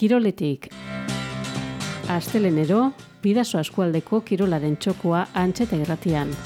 Kiroletik. Astelenero, Bidasoa eskualdeko kirolaren txokoa Antxeta irratian.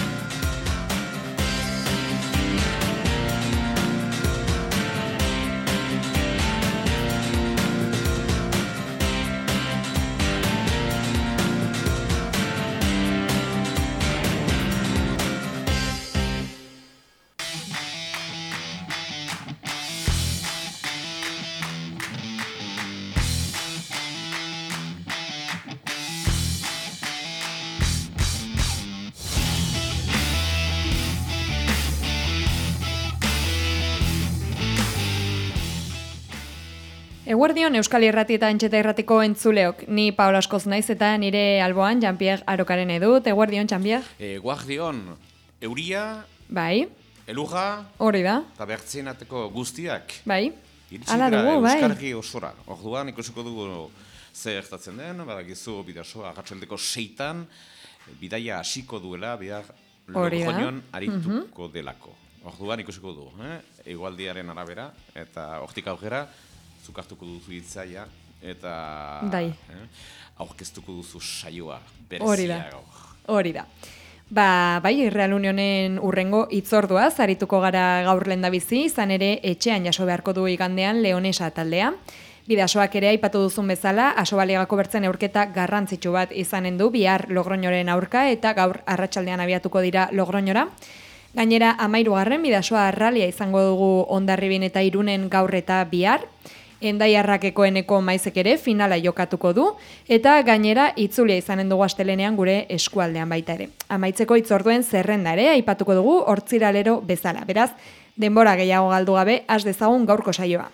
Eguerdion Euskal Irrati eta Antxeta Irratiko entzuleok. Ni Paola Askoz naiz eta nire alboan Jean-Pierre Arokaren edut. Eguerdion, Jean-Pierre? Eguerdion, euria, bai, eluja, hori da, eta bertzenateko guztiak. bai, Iritsi hala dira dugu, bai. Euskarri osora. Orduan ikusiko dugu zer gertatzen den, badakizu Bidasoa arratsaldeko 6 bidaia hasiko duela, bihar Hori da. Logonion arituko delako. Orduan ikusiko dugu, hegoaldiaren arabera, eta hortik aurrera, zuk hartuko duzu hitzaia, eta Bai. aurkeztuko duzu saioa, Hori da. berezia gaur. Hori da. Bai, Real Unionen urrengo hitzordua zarituko gara gaur lehendabizi, izan ere etxean jaso beharko du igandean Leonesa taldea. Bidasoak ere aipatu duzun bezala, Asobaligako bertzen neurketa garrantzitsu bat izanen du bihar Logroñoren aurka eta gaur arratsaldean abiatuko dira Logroñora. Gainera 13. Bidasoa rallia izango dugu Hondarribin eta Irunen gaur eta bihar. Endaiarrakeko eneko maizek ere finala jokatuko du, eta gainera itzulia izanen dugu astelenean gure eskualdean baita ere. Amaitzeko hitzorduen zerrenda ere aipatuko dugu hortziralero bezala. Beraz, denbora gehiago galdu gabe, has dezagun gaurko saioa.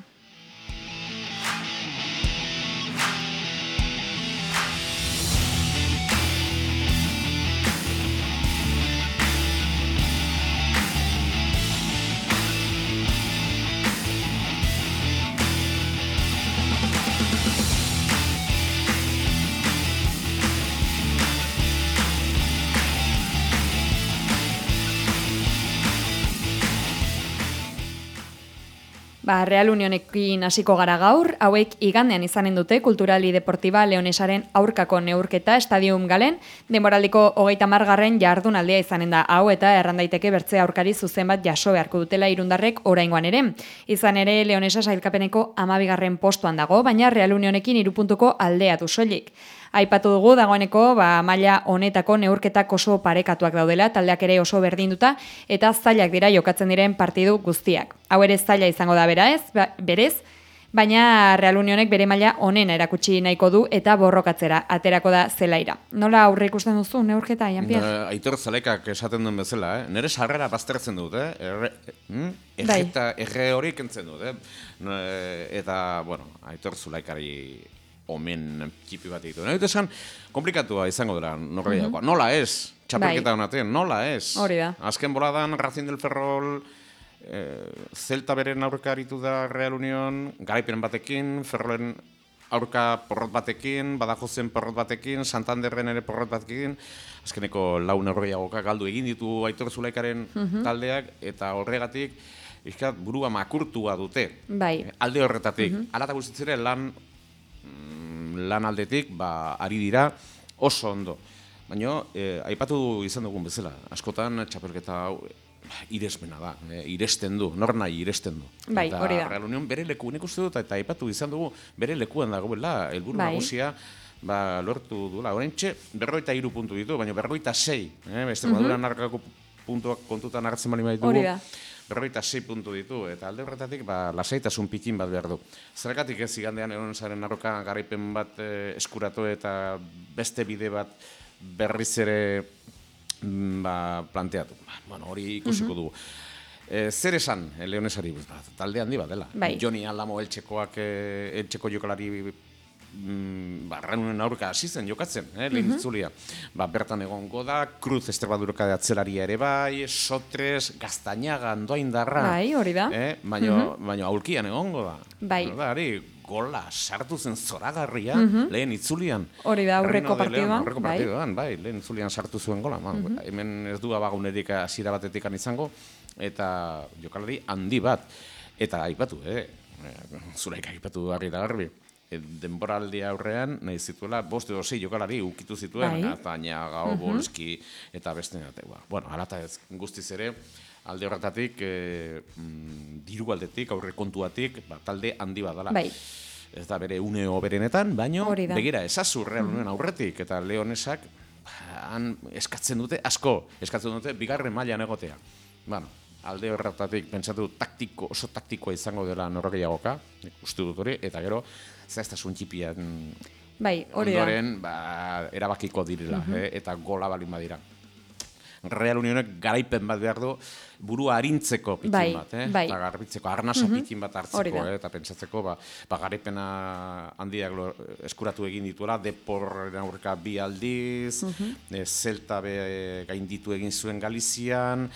Real Unionekin hasiko gara gaur, hauek igandean izanen dute Kulturali Deportiva Leonesaren aurkako neurketa Stadium Galen, denboraldiko 30. jardunaldia izanen da hau eta errandaiteke bertze aurkari zuzen bat jaso beharko dutela irundarrek oraingoan ere. Izan ere Leonesa sailkapeneko 12. postuan dago, baina Real Unionekin 3 puntuko aldea du soilik. Aipatu dugu dagoeneko maila honetako neurketak oso parekatuak daudela, taldeak ere oso berdinduta eta zailak dira jokatzen diren partidu guztiak. Hau ere zaila izango da berez, baina Real Unionek bere maila onena erakutsi nahiko du eta borrokatzera aterako da zelaira. Nola aurre ikusten duzu neurketa, Jean-Pierre? Aitor Zalekak esaten duen bezala, nire sarrera baztertzen dut, erre hori kentzen dut, eta, bueno, Aitor Zulaikari omen txipi bat egitu. Nahi dut esan, komplikatua izango dela norreiakoa. Nola ez, txapelketa honaten, nola ez. Hori da. Azken boladan, Racing del Ferrol, Celta beren aurka aritu da Real Union, garaipen batekin, Ferrolen aurka porrot batekin, Badajozen porrot batekin, Santanderren ere porrot batekin, azkeneko 4 neurriagoka galdu egin ditu Aitor Zulaikaren taldeak, eta horregatik, burua makurtua dute. Bai. Alde horretatik. Hala eta guztitzere lan aldetik, ari dira oso ondo. Baina, aipatu izan dugun bezala, askotan txapelketa hau iresmena da, iresten du, nor nahi iresten du. Bai, hori da. Eta Real Union bere leku, nik uste dut, eta aipatu izan dugu, bere lekuan dagoela, helburu nagusia, lortu duela. Horentxe, 43 puntu ditu, baina 46, beste Maduran narkako puntuak kontutan hartzen bali ditugu. Hori da. 46 puntu ditu, eta alde horretatik lasaitasun pikin bat behar du. Zergatik ez igandean Leonesaren arroka garaipen bat eskuratu eta beste bide bat berriz ere planteatu. Bueno, hori ikusiko dugu. Zer esan Leonesari? Talde handi bat dela. Bai. Joni Aldamo eltseko jokalari Real aurka hasi zen jokatzen, lehen itzulia. Bertan egongo da, Cruz Estrebaduroka atzelaria ere bai, Sotres, Gaztañaga, Andoaindarra. Bai, hori da. Baina aulkian egongo da. Bai. Gola sartu zen zoragarria lehen itzulian. Hori da, aurreko partiduan. Aurreko partiduan, bai, lehen itzulian sartu zuen gola. Hemen ez du abagunerik hasiera batetik izango, eta jokalari handi bat. Eta aipatu, Zulaika aipatu harri da garbi. denboraldi aurrean, nahi zituela, 5 edo 6 jokalari ukitu zituen, Ataña, Gaobolski, eta beste bueno, alata ez guztiz ere, alde horretatik, diru aldetik, aurrekontuatik, talde handi bat dela. Ez da bere une oberenetan, baino, begira, ezazu Real Union aurretik, eta Leonesak, han eskatzen dute, bigarren mailan egotea. Bueno, alde horretatik pentsatu oso taktikoa izango dela norgehiagoka, uste dut hori, eta gero, zehaztasun txipian ondoren erabakiko direla, eta gola balin badira. Real Unionek garaipen bat behar du burua arintzeko pitin bat, eta garbitzeko, arnasa pitin bat hartzeko, eta pentsatzeko, garaipena handiak eskuratu egin dituela, Deporren aurka 2 aldiz, Celta gainditu egin zuen Galizian,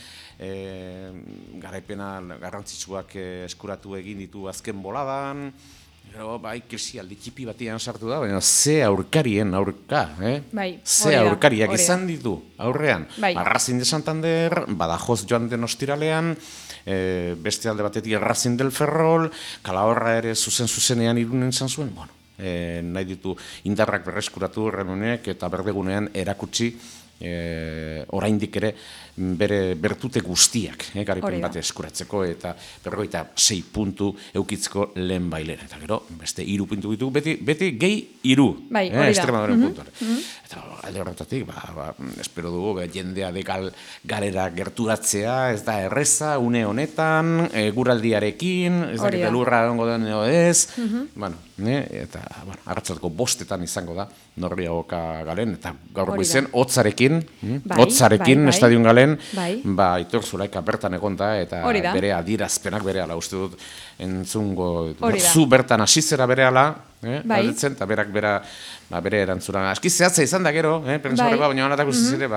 garaipena garrantzitsuak eskuratu egin ditu azken boladan, gero, krisialdi txipi batian sartu da, baina ze aurkarien aurka, ze aurkariak izan ditu aurrean. Racing de Santander, Badajoz joan den ostiralean, beste alde batetik Racing del Ferrol, Calahorra ere zuzenean Irunen izan zuen, bueno, nahi ditu indarrak berreskuratu Real eta berdegunean erakutsi oraindik ere bere bertute guztiak garaipen bat eskuratzeko eta 46 puntu eukitzeko lehen bailera. Eta gero, beste 3 puntu ditu, beti gehi 3 Extremadoren puntuare. Eta alde horretatik, espero dugu, jendea de galera gerturatzea, ez da erreza, une honetan, guraldiarekin, ez dakit elurra ongo den edo ez, eta arratsaldeko 5 izango da, Norgehiagoka Galen, eta gaurko izen, hotzarekin, estadion Galen, Aitor Zulaika bertan egonda, eta bere adierazpenak bere ala, uste dut, entzungo, zu bertan asizera bere ala, eta berak bere erantzuna, aski zehatza izan da gero, pentsareko, baina anatak uste zire,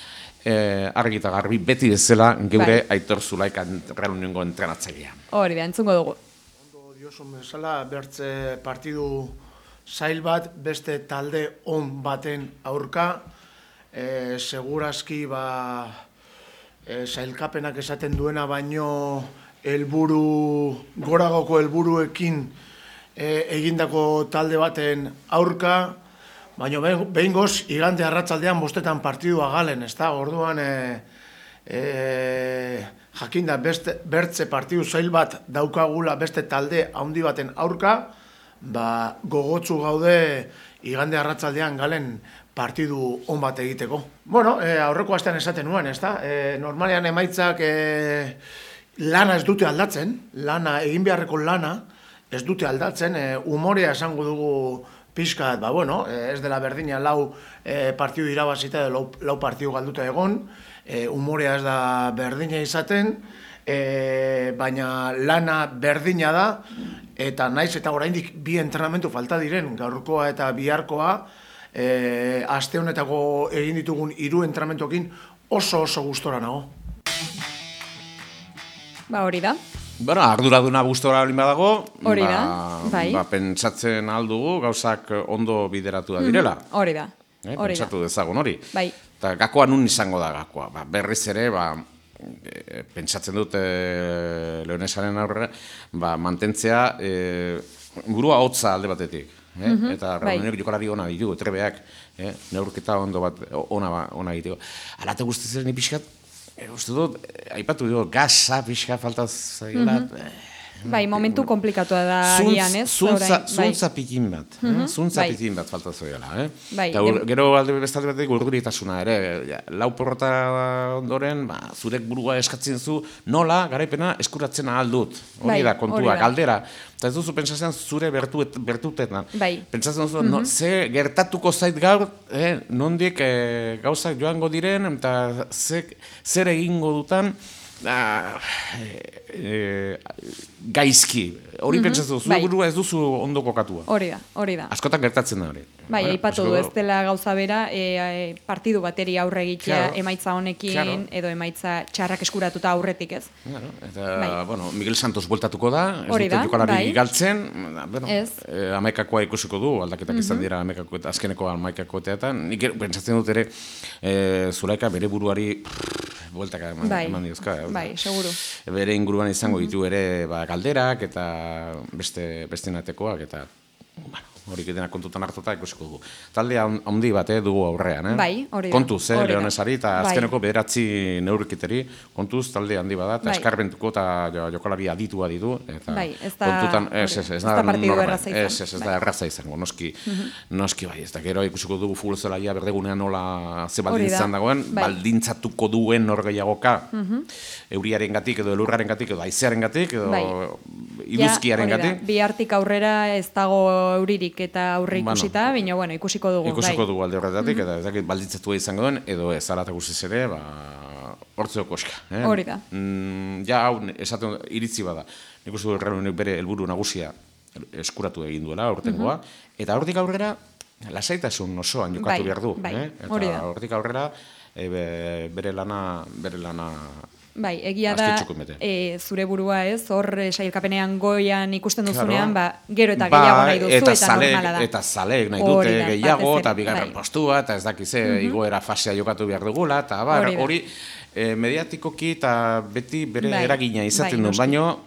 argi eta garbi beti bezala geure Aitor Zulaika Real Uniongo entrenatzailea. Hori da, entzungo dugu. Ondo diosun bezala, bertze partidu zail bat, beste talde on baten aurka, segurazki zailkapenak esaten duena baino goragoko helburuekin egindako talde baten aurka, baino behingoz igande arratsaldean 5 partidua Galen, ez da, orduan jakinda bertze partidu zail bat daukagula beste talde handi baten aurka, gogotsu gaude igande arratsaldean Galen partidu on bat egiteko. Bueno, aurreko astean esaten nuen, ez da? Normalean emaitzak lana ez dute aldatzen, egin beharreko lana ez dute aldatzen, umorea esango dugu pixkat, ez dela berdina 4 partidu irabazita edo 4 partidu galduta egon, umorea ez da berdina izaten, baina lana berdina da, eta naiz eta oraindik 2 entrenamendu falta diren, gaurkoa eta biharkoa, aste honetako egin ditugun 3 entrenamentuekin oso gustora nago. Hori da. Arduraduna gustora olin badago, hori da, pentsatzen aldugu gauzak ondo bideratu da direla. Hori da. Pentsatu dezagun hori. Eta gakoa nun izango da gakoa. Berriz ere, pentsatzen dut Leonesaren aurrera, mantentzea burua hotza alde batetik. Eta Reunionek jokalari ona ditu, trebeak, neurketa ondo bat ona egiteko. Alate guztiz ere pixkat, uste dut, aipatu dugu, gaza pixkat faltaz zaila. Momentu komplikatua da gian, ez? Zuntza pikin bat, falta zoiala. Gero alde bestalde batetik urduritasuna ere, 4 porrota ondoren, zurek burua eskatzen zu, nola garaipena eskuratzen ahal dut. Hori da kontua, galdera. Eta ez duzu pentsatzen zure bertutetan. Pentsatzen duzu, ze gertatuko zait gaur, nondik gauzak joango diren, eta zer egingo dutan, gaizki. Hori pentsatzen duzu, zure burua ez duzu ondo kokatua. Hori da. Askotan gertatzen da hori. Aipatu du ez dela gauza bera, partidu bateri aurre egitea emaitza honekin, edo emaitza txarrak eskuratuta aurretik ez. Eta, Miguel Santos bueltatuko da, ez dute jokalari galtzen, amaikakoa ikusiko du, aldaketak izan dira azkeneko amaikakoetan. Nik pentsatzen dut ere, Zulaika bere buruari bueltaka eman diozka. Seguru. Bere inguruan izango ditu ere galderak eta beste natekoak eta hori dena kontutan hartuta ikusiko dugu. Talde handi bat dugu aurrean, Bai, hori da. Kontuz, Leonesari, eta Bai. azkeneko 9 neurketeri, kontuz talde handi bat da, eta Bai. eskarbentuko eta jokalari aditua ditu, eta Bai, ez da- kontutan, ez da partidu erraza izan. ez da erraza izango, noski bai, ez da, gero ikusiko dugu futbolzelaia berdegunean nola ze baldintzan dagoen, Bai. baldintzatuko duen norgehiagoka, euriaren gatik, edo elurraren gatik, edo aizearen gatik, edo Bai. iduzkiaren Ja, hori da. gatik. Bihartik aurrera ez dago euririk eta aurre ikusita, baina bueno, ikusiko dugu. Ikusiko bai. dugu alde horretatik, eta ez dakit baldintzatua izango duen, edo ez, ala eta guztiz ere, hortzeo koska. Hori da. Ja, hau, esaten iritzi bada. Nik uste du Erreal bere helburu nagusia eskuratu egin duela, hortengoa, eta hortik aurrera, lasaitasun osoan jokatu Bai, behar du. bai, hori da. Eta hortik aurrera, bere lana Bai, egia da, azkitzuko mete. zure burua ez, hor sailkapenean goian ikusten duzunean, Claro. gero eta gehiago nahi duzu, eta zaleek, normala da. Eta zaleek nahi Hori dute da, gehiago, batez eta ere, bigarren bai. postua, eta ez dakize, igoera fasea jokatu behar dugula, eta Hori da. hori mediatikoki eta beti bere Bai, eragina izaten bai, du, noski. baino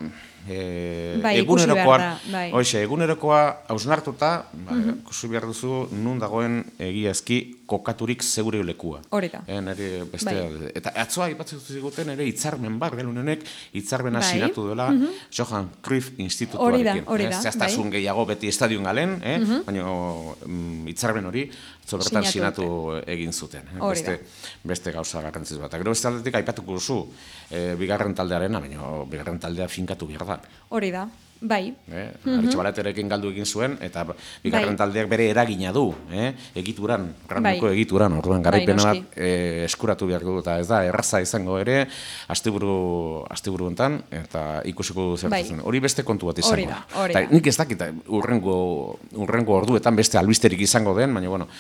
Bai, ikusi egunerokoan, behar da, bai. egunerokoa hausnartuta, ikusi behar duzu nun dagoen egiazki kokaturik segure lekua. Hori da. Nire beste, Bai. eta atzoa ipatzen ziguten ere hitzarmen bat, Real Unionek hitzarmena Bai. sinatu duela Johan Cruyff Hori da, institutuarekin. hori da, Zehaztasun bai. gehiago beti estadion galen, baina hitzarmen hori bertan Sinatu sinatu egin zuten. Hori da. Beste gauza garrantzitsu bat. Eta gero beste aldetik aipatuko duzu bigarren taldearena, baina bigarren taldea finkatu behar da. Hori da, bai. Aritxabalaterekin galdu egin zuen, eta bigarren taldeak bere eragina du, egituran, randuko Bai. egituran, orduan garaipena noski. bat eskuratu behar du, eta ez da, erraza izango ere, asteburu hontan, eta ikusiko du Bai. zertzen. Hori beste kontu bat izango Hori da, hori Eta da. nik ez dakit, urrengo orduetan beste albisterik izango den, baina, bueno,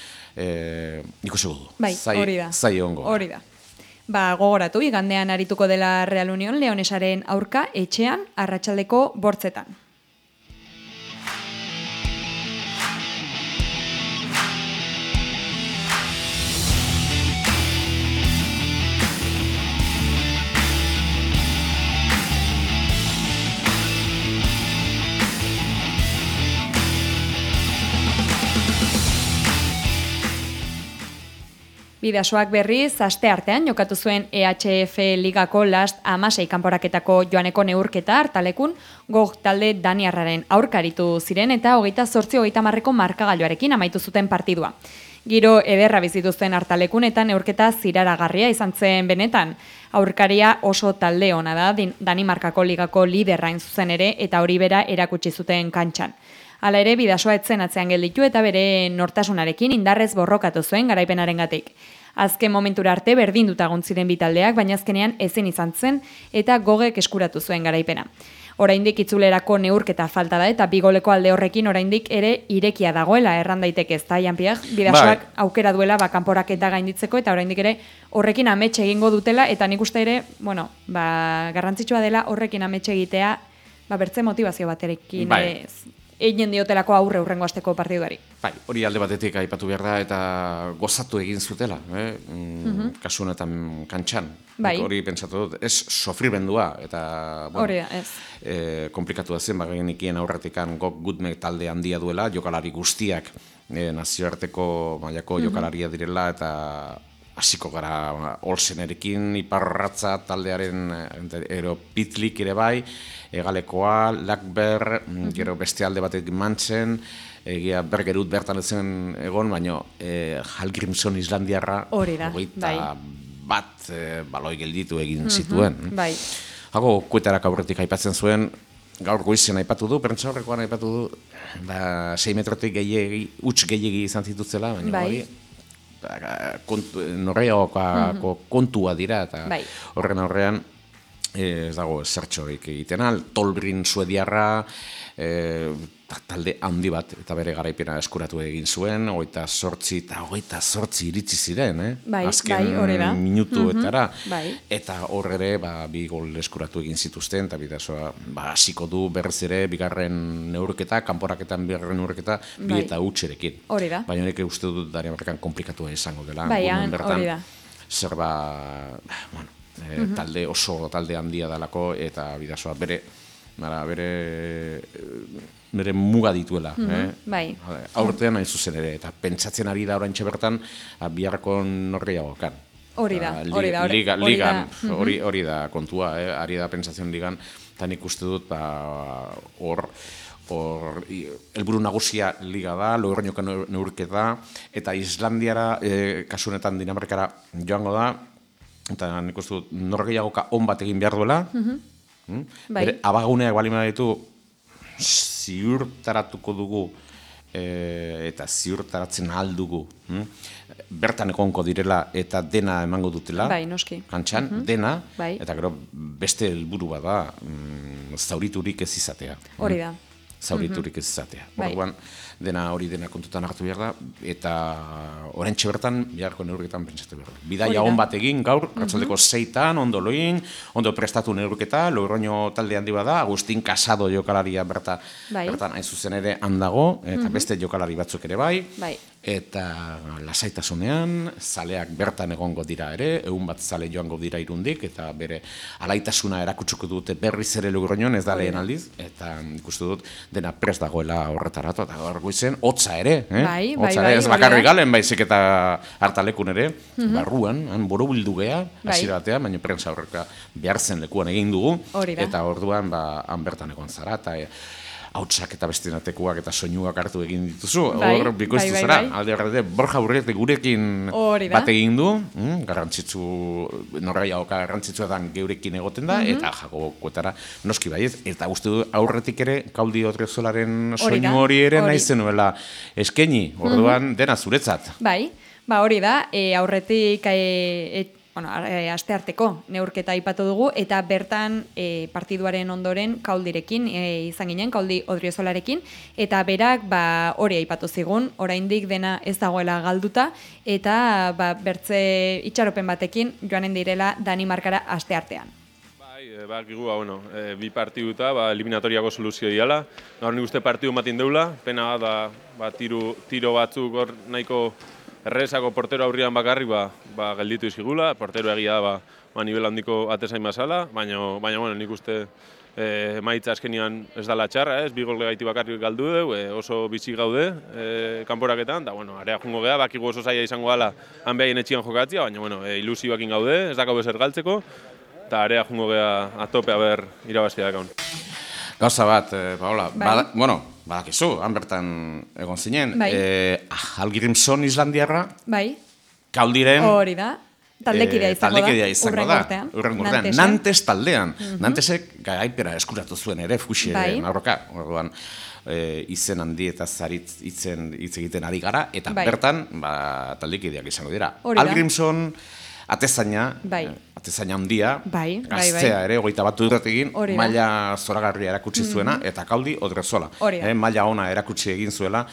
ikusiko du. Bai, hori da. Zai ongo. Hori da. Gogoratu, igandean arituko dela Real Union, Leonesaren aurka, etxean, arratsaldeko 8:00. Bidasoak berriz, aste artean jokatu zuen EHF Ligako last 16 kanporaketako joaneko neurketa hartalekun gog talde daniarraren aurkaritu ziren eta 28-30ko markagailuarekin amaitu zuten partidua. Giro ederra bizituzten hartalekun eta neurketa ziraragarria izan zen benetan. Aurkaria oso talde ona da, Danimarkako ligako liderrain zuzen ere eta hori bera erakutsi zuten kantxan. Hala ere, Bidasoa etzen atzean gelditu eta bere nortasunarekin indarrez borrokatu zuen garaipenarengatik. Azken momentura arte berdinduta egon ziren bi taldeak, baina azkenean ezin izan zen eta gogek eskuratu zuen garaipena. Oraindik itzulerako neurketa falta da eta bigoleko alde horrekin oraindik ere irekia dagoela erran daiteke ezta Janpier, Bidasoak aukera duela kanporaketa gainditzeko eta oraindik ere horrekin amets egingo dutela eta nik uste ere, garrantzitsua dela horrekin amets egitea, bertze motivazio baterekin egin diotelako aurre hurrengo asteko partiduari. Bai, hori alde batetik aipatu behar da eta gozatu egin zutela, kasu honetan kantxan. Bai. Hori pentsatu dut, ez sofrimendua eta Hori da, ez. komplikatu zen, bagenikien aurretikan gok gutme talde handia duela, jokalari guztiak nazioarteko mailako jokalaria direla eta hasiko gara Olsenerekin, Iparratza taldearen Pitlik ere bai, Egalekoa, Lakber, gero beste alde batetik Mantzen, egia Bergerut bertan ezen egon, baina Hallgrímsson Islandiarra hori da, bai. Bat baloi gelditu egin zituen. Bai. Hago kuetarak aurretik aipatzen zuen, gaur goizen aipatu du, prentsa horrekoan aipatu du, 6 metrotik huts gehiegi izan zitutzela, baina Bai. hori norreiagoko kontua dira, eta horren aurrean ez dago zertxorik egiten al, Tolbrin suediarra, talde handi bat, eta bere garaipena eskuratu egin zuen, 28 iritsi ziren, azken minutuetara, eta horre bi gol eskuratu egin zituzten, eta Bidasoa hasiko du berriz ere, bigarren neurketa, kanporaketan bigarren neurketa, bi eta hutserekin. Hori da. Baina nik uste dut Danimarkan komplikatua izango dela. Hori da. Zerba, talde oso talde handia dalako, eta Bidasoa bere bere muga dituela. Bai. Aurtean hain zuzen ere, eta pentsatzen ari da oraintxe bertan, biharko norgehiagokan. Hori da. Ligan, hori da kontua, ari da pentsatzen ligan, eta nik uste dut, hor, helburu nagusia liga da, Logroñoko neurketa, eta Islandiara, kasu honetan Dinamarkara joango da, eta nik uste dut norgehiagoka on bat egin behar duela, bere abaguneak balima ditu, ziurtaratuko dugu, eta ziurtaratzen ahal dugu, bertan egonko direla eta dena emango dutela, kantxan, dena, eta gero beste helburu bada zauriturik ez izatea. Hori da. Zauriturik ez izatea. Orduan, hori dena kontutan hartu behar da, eta oraintxe bertan, biharko neurketan pentsatu behar da. Bidaia on bat egin gaur, arratsaldeko 6-tan, ondo prestatu neurketa, Logroño talde handi bada, Agustin Casado jokalaria bertan hain zuzen ere handago, eta beste jokalari batzuk ere bai, eta lasaitasunean, zaleak bertan egongo dira ere, 100 bat zale joango dira Irundik, eta bere alaitasuna erakutsuko dute berriz ere Logroñon, ez da lehen aldiz, eta ikustu dut dena prest dagoela horretaratu, eta gaur goizen, hotza ere, hotza ere, ez bakarrik galen, baizik eta hartalekun ere, barruan, borobildu geha, hasiera batean, baina prensa horreka behar zen lekuan egin dugu, eta orduan, han bertan egon zara, eta hautsak eta bestinatekuak eta soinuak hartu egin dituzu, hor bikoiztu zara, alde horrete, Borja Urrete gurekin bat egin du, garrantzitsu, norgehiagoka garrantzitsuetan geurekin egoten da, eta Jakobokoetara noski baiet, eta uste du aurretik ere, Kaudi Odriozolaren soinu hori ere nahi zenuela eskaini, orduan dena zuretzat. Bai, hori da, aurretik astearteko neurketa aipatu dugu, eta bertan partiduaren ondoren Kaudirekin izan ginen, Kaudi Odriozolarekin, eta berak hori aipatu zigun, oraindik dena ez dagoela galduta, eta bertze itxaropen batekin joanen direla Danimarkara asteartean. Bakigu, bi partiduta, eliminatoriako soluzio diala. Gaur nik uste partidu matin deula, pena tiro batzuk hor nahiko errezako portero aurrian bakarrik gelditu izigula, portero egia da nivel handiko atezain bazala, baina nik uste emaitza azkenian ez dala txarra, bi gol gaiti bakarrik galdu du, oso bizi gaude kanporaketan, da area jungo geha, bakigu oso zaila izango gala han behaien etxian jokatzia, baina ilusioakin gaude, ez dako bezer galtzeko, eta area jungo geha atope haber irabaztia dakaun. Gauza bat, Paola, badakizu, han bertan egon zinen, Hallgrímsson Islandiarra, Kaudiren... Hori da, taldekidea izango da, urrengo urtean, Nantes taldean, Nantesek garaipera eskuratu zuen ere, fuxi aurroka, orduan, izen handi eta zaritz hitz egiten ari gara, eta bertan, taldekideak izango dira. Hallgrímsson, atezaina handia, gaztea ere, 21 urtetegin, maila zoragarria erakutsi zuena, eta Kaudi Odriozola. Maila ona erakutsi egin zuela,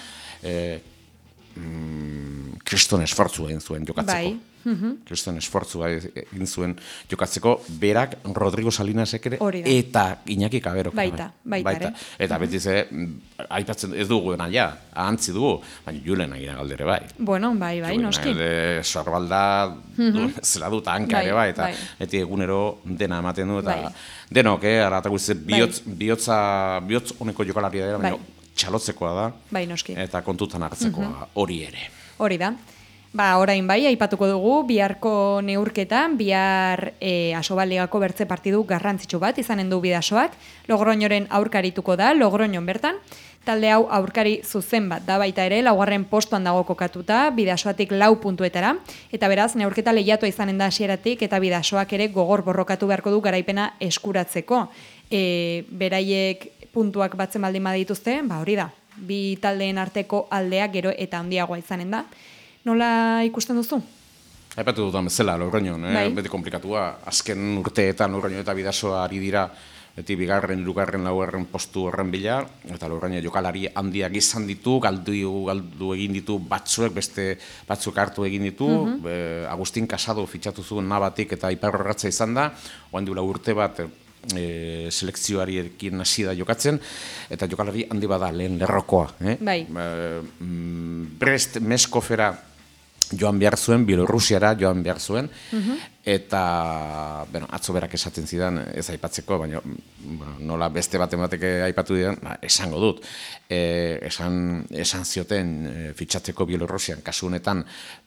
kriston esfortzua egin zuen jokatzeko. Kriston esfortzua egin zuen jokatzeko, berak Rodrigo Salinasek ere, eta Iñaki Kaberok. Baita. Eta beti aipatzen ez dugu naia, ahantzi dugu, baina Julen agira galdere bai. Bueno, bai, noski. Sorbalda, zela dut hanka ere bai, eta beti egunero dena ematen du, eta denok, aratago izan, bihotz honeko jokalaria dira, baina txalotzekoa da, eta kontutan hartzekoa hori ere. Hori da. Orain aipatuko dugu, biharko neurketan, bihar Asobaligako bertze partidu garrantzitsu bat izanen du Bidasoak, Logroñoren aurkarituko da, Logroñon bertan, talde hau aurkari zuzen bat da baita ere, 4. postuan dago kokatuta, Bidasoatik 4 puntuetara, eta beraz, neurketa lehiatua izanen da hasieratik, eta Bidasoak ere gogor borrokatu beharko du garaipena eskuratzeko. Beraiek puntuak batzen baldin badituzte, hori da, bi taldeen arteko aldeak gero eta handiagoa izanen da. Nola ikusten duzu? Aipatu dudan bezala, Logroñon, beti komplikatua. Azken urteetan Logroño eta Bidasoa ari dira, beti bigarren, hirugarren, laugarren postu horren bila, eta Logroño jokalari handiak izan ditu, galdu egin ditu batzuek, beste batzuk hartu egin ditu, Agustin Casado fitxatu zuen Nabatik eta Iparrorratza izan da, oan duela urte bat, selekzioariekin hasi da jokatzen, eta jokalari handi bada lehen lerrokoa. Brest Meskofera joan behar zuen, Bielorrusiara joan behar zuen, eta atzo berak esaten zidan, ez aipatzeko, baina nola beste batek aipatu didan, esango dut. Esan zioten fitxatzeko Bielorrusian, kasu honetan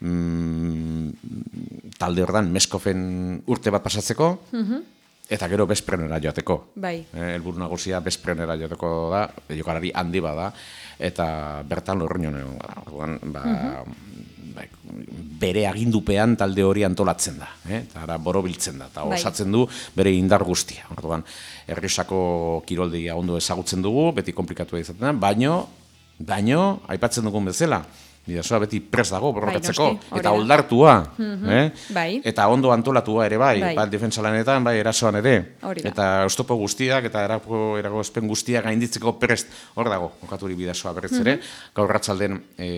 talde hordan Meskofen urte bat pasatzeko, eta gero Bezprenera joateko. Bai. Helburu nagusia Bezprenera joateko da, jokalari handi bada, eta bertan Lorroñon egon gara. Bere agindupean talde hori antolatzen da, eta borobiltzen da, eta osatzen du bere indar guztia. Orduan, Errioxako kiroldegia ondo ezagutzen dugu, beti komplikatua izaten da, baino, aipatzen dugun bezala, Bidasoa beti prest dago borrokatzeko, eta oldartua, eta ondo antolatua ere bai defentsa lanetan, bai erasoan ere, eta oztopo guztiak, eta eragozpen guztiak gainditzeko prest, hor dago, okaturi Bidasoa berriz ere, gaur ratzalden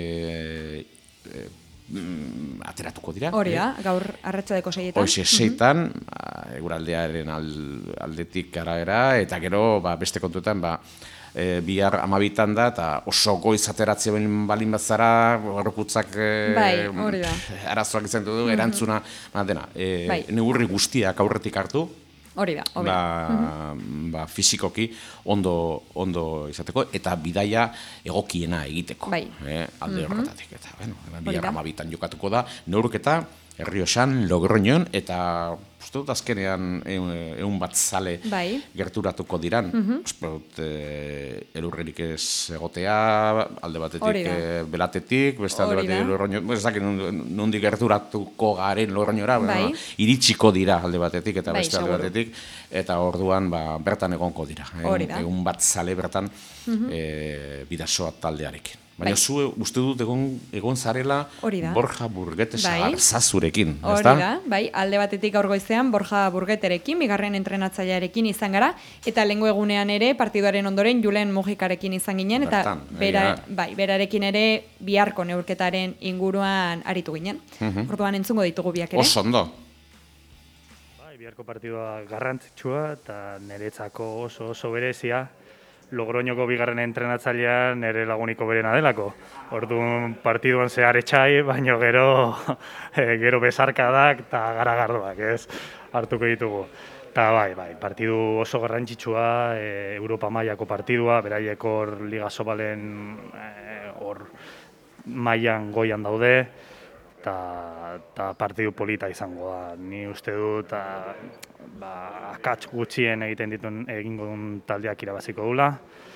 ateratuko dira. Hori da, gaur arratsaldeko 6etan. Hoxe, 6etan, eguraldearen aldetik gara, eta gero beste kontuetan, bihar 12 da, eta oso goiz ateratzen balin bat zara, gorputzak arazoak izan du, erantzuna, dena, neurri guztiak aurretik hartu, hori da, fisikoki ondo izateko, eta bidaia egokiena egiteko, alde horretatik. Eta, bihar 12 jokatuko da, neurketa, Errioxan, Logroñon, eta uste dut azkenean 100 zale gerturatuko diran. Uste dut elurrerik ez egotea, alde batetik Belatetik, beste alde batetik Logroñon, ez dakit nondik gerturatuko garen Logroñora, iritsiko dira alde batetik eta beste alde batetik, eta orduan bertan egonko dira. 100 zale bertan Bidasoa taldearekin. Baina zu uste dut egon zarela Borja Burgete Arzazurekin, ezta? Hori da, alde batetik gaur goizean Borja Burgeterekin, bigarren entrenatzailearekin izan gara, eta lehengo egunean ere partiduaren ondoren Julen Mujikarekin izan ginen, eta berarekin ere biharko neurketaren inguruan aritu ginen. Orduan entzungo ditugu biak ere. Oso ondo. Biharko partidua garrantzitsua eta niretzako oso berezia. Logroñoko bigarren entrenatzailean nire laguniko berena delako. Orduan partiduan zehar etxai, baina gero besarkadak eta garagardoak, ez, hartuko ditugu. Eta partidu oso garrantzitsua, Europa mailako partidua, beraiek hor Liga Sobalen hor mailan goian daude, eta partidu polita izango da. Ni uste dut, akats gutxien egingo duen taldeak irabaziko dula.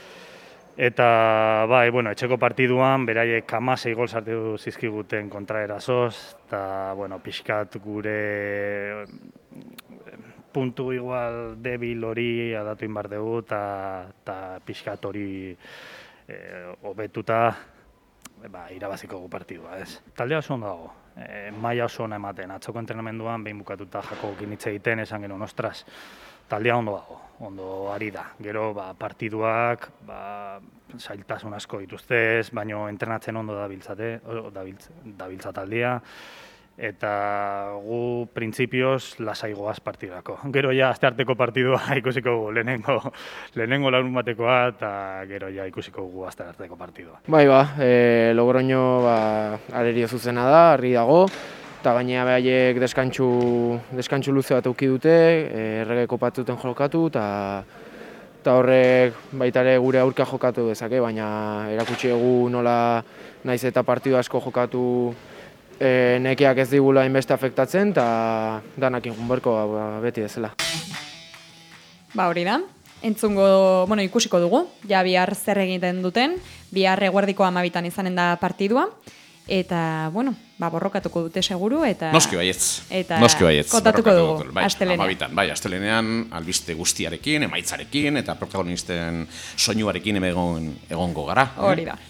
Eta, etxeko partiduan, beraiek 16 gol sartu zizkiguten kontraerasoz, eta, pixkat gure puntu igual debil hori adatu inbar dugu, eta pixkat hori hobetuta irabaziko gu partidua, ez. Taldea oso ondo dago. Maila oso ona ematen, atzoko entrenamenduan behin bukatuta Jakobokin hitz egiten esan genuen, ostras, taldea ondo dago, ondo ari da. Gero partiduak, zailtasun asko dituztez, baino entrenatzen ondo dabiltza taldea, eta gu printzipioz lasaigoaz partidako. Gero astearteko partidua ikusiko gu, lehenengo larun batekoa, eta gero ikusiko gu astearteko partidua. Logroño arerio zuzena da, argi dago, eta gainea behaiek deskantsu luze bat auki dute, errege kopatuten jokatu, eta horrek baita ere gure aurka jokatu dezake, baina erakutsi egu nola naiz eta partidu asko jokatu nekeak ez digula inbeste afektatzen, eta danak ingunberko beti bezala. Hori da, ikusiko dugu, bihar zer egiten duten, bihar eguerdiko 12 izanen da partidua, eta, borrokatuko dute seguru, eta... Noski baietz. Eta kontatuko dugu, astelenean. Astelenean, albiste guztiarekin, emaitzarekin, eta protagonisten soinuarekin egongo gara. Hori da.